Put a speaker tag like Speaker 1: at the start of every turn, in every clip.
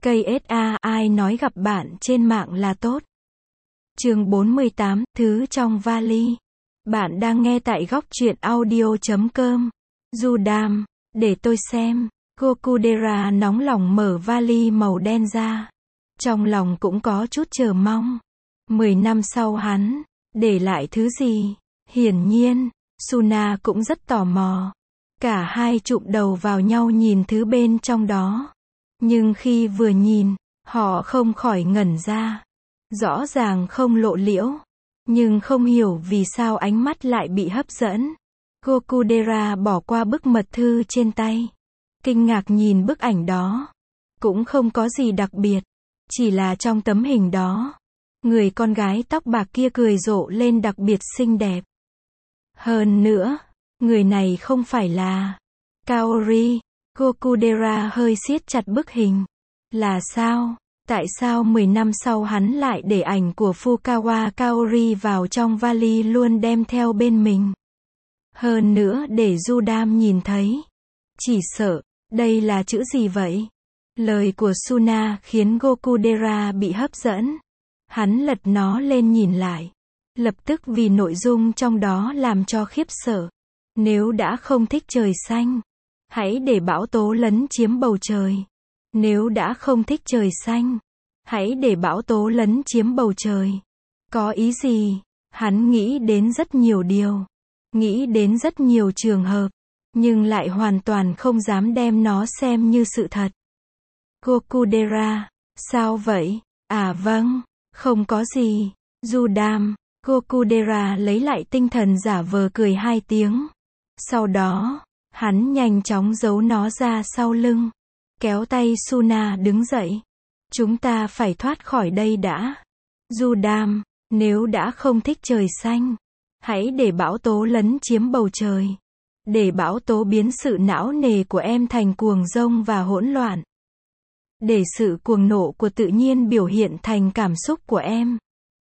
Speaker 1: KSA, ai nói gặp bạn trên mạng là tốt. Chương 48, thứ trong vali. Bạn đang nghe tại góc truyện audio.com. Judam, để tôi xem. Gokudera nóng lòng mở vali màu đen ra. Trong lòng cũng có chút chờ mong. 10 năm sau hắn để lại thứ gì? Hiển nhiên, Suna cũng rất tò mò. Cả hai chụm đầu vào nhau nhìn thứ bên trong đó. Nhưng khi vừa nhìn, họ không khỏi ngẩn ra. Rõ ràng không lộ liễu, nhưng không hiểu vì sao ánh mắt lại bị hấp dẫn. Gokudera bỏ qua bức mật thư trên tay, kinh ngạc nhìn bức ảnh đó. Cũng không có gì đặc biệt, chỉ là trong tấm hình đó, người con gái tóc bạc kia cười rộ lên đặc biệt xinh đẹp. Hơn nữa, người này không phải là Kaori. Gokudera hơi siết chặt bức hình. Là sao? Tại sao 10 năm sau hắn lại để ảnh của Fukawa Kaori vào trong vali luôn đem theo bên mình? Hơn nữa để Judam nhìn thấy. Chỉ sợ, đây là chữ gì vậy? Lời của Suna khiến Gokudera bị hấp dẫn. Hắn lật nó lên nhìn lại. Lập tức vì nội dung trong đó làm cho khiếp sợ. Nếu đã không thích trời xanh, hãy để bão tố lấn chiếm bầu trời. Nếu đã không thích trời xanh, hãy để bão tố lấn chiếm bầu trời. Có ý gì? Hắn nghĩ đến rất nhiều điều. Nghĩ đến rất nhiều trường hợp. Nhưng lại hoàn toàn không dám đem nó xem như sự thật. Gokudera, sao vậy? À vâng, không có gì. Judam. Gokudera lấy lại tinh thần giả vờ cười 2 tiếng. Sau đó, hắn nhanh chóng giấu nó ra sau lưng. Kéo tay Suna đứng dậy. Chúng ta phải thoát khỏi đây đã. Judam, nếu đã không thích trời xanh, hãy để bão tố lấn chiếm bầu trời. Để bão tố biến sự não nề của em thành cuồng dông và hỗn loạn. Để sự cuồng nộ của tự nhiên biểu hiện thành cảm xúc của em.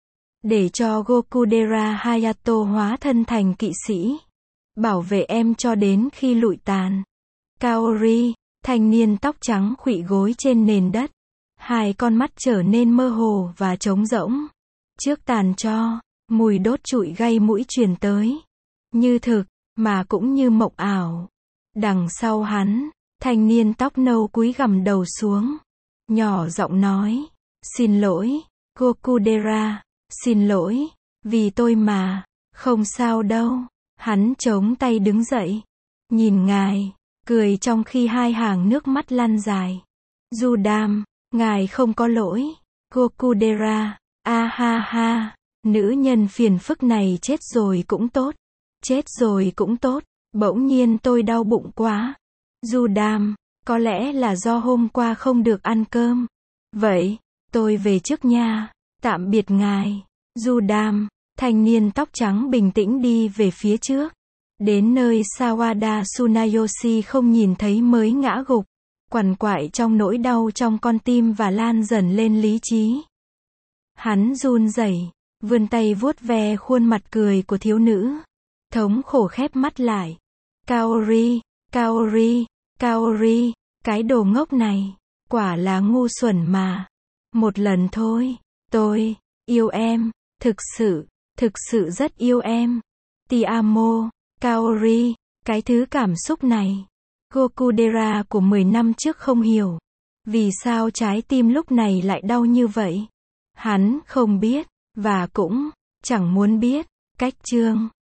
Speaker 1: Để cho Gokudera Hayato hóa thân thành kỵ sĩ. Bảo vệ em cho đến khi lụi tàn. Kaori, thanh niên tóc trắng khuỵu gối trên nền đất. Hai con mắt trở nên mơ hồ và trống rỗng. Trước tàn tro, mùi đốt trụi gây mũi truyền tới. Như thực, mà cũng như mộng ảo. Đằng sau hắn, thanh niên tóc nâu cúi gằm đầu xuống. Nhỏ giọng nói, xin lỗi, Gokudera, xin lỗi, vì tôi mà, không sao đâu. Hắn chống tay đứng dậy, nhìn ngài, cười trong khi hai hàng nước mắt lăn dài. Judam, ngài không có lỗi. Gokudera, a ha ha, nữ nhân phiền phức này chết rồi cũng tốt. Chết rồi cũng tốt, bỗng nhiên tôi đau bụng quá. Judam, có lẽ là do hôm qua không được ăn cơm. Vậy, tôi về trước nha, tạm biệt ngài. Judam, thanh niên tóc trắng bình tĩnh đi về phía trước. Đến nơi Sawada Tsunayoshi không nhìn thấy mới ngã gục. Quằn quại trong nỗi đau trong con tim và lan dần lên lý trí. Hắn run rẩy, vươn tay vuốt ve khuôn mặt cười của thiếu nữ. Thống khổ khép mắt lại. Kaori, Kaori, Kaori, cái đồ ngốc này, quả là ngu xuẩn mà. Một lần thôi, tôi yêu em, thực sự rất yêu em. Ti amo, Kaori, cái thứ cảm xúc này. Gokudera của 10 năm trước không hiểu. Vì sao trái tim lúc này lại đau như vậy? Hắn không biết, và cũng chẳng muốn biết. Cách chương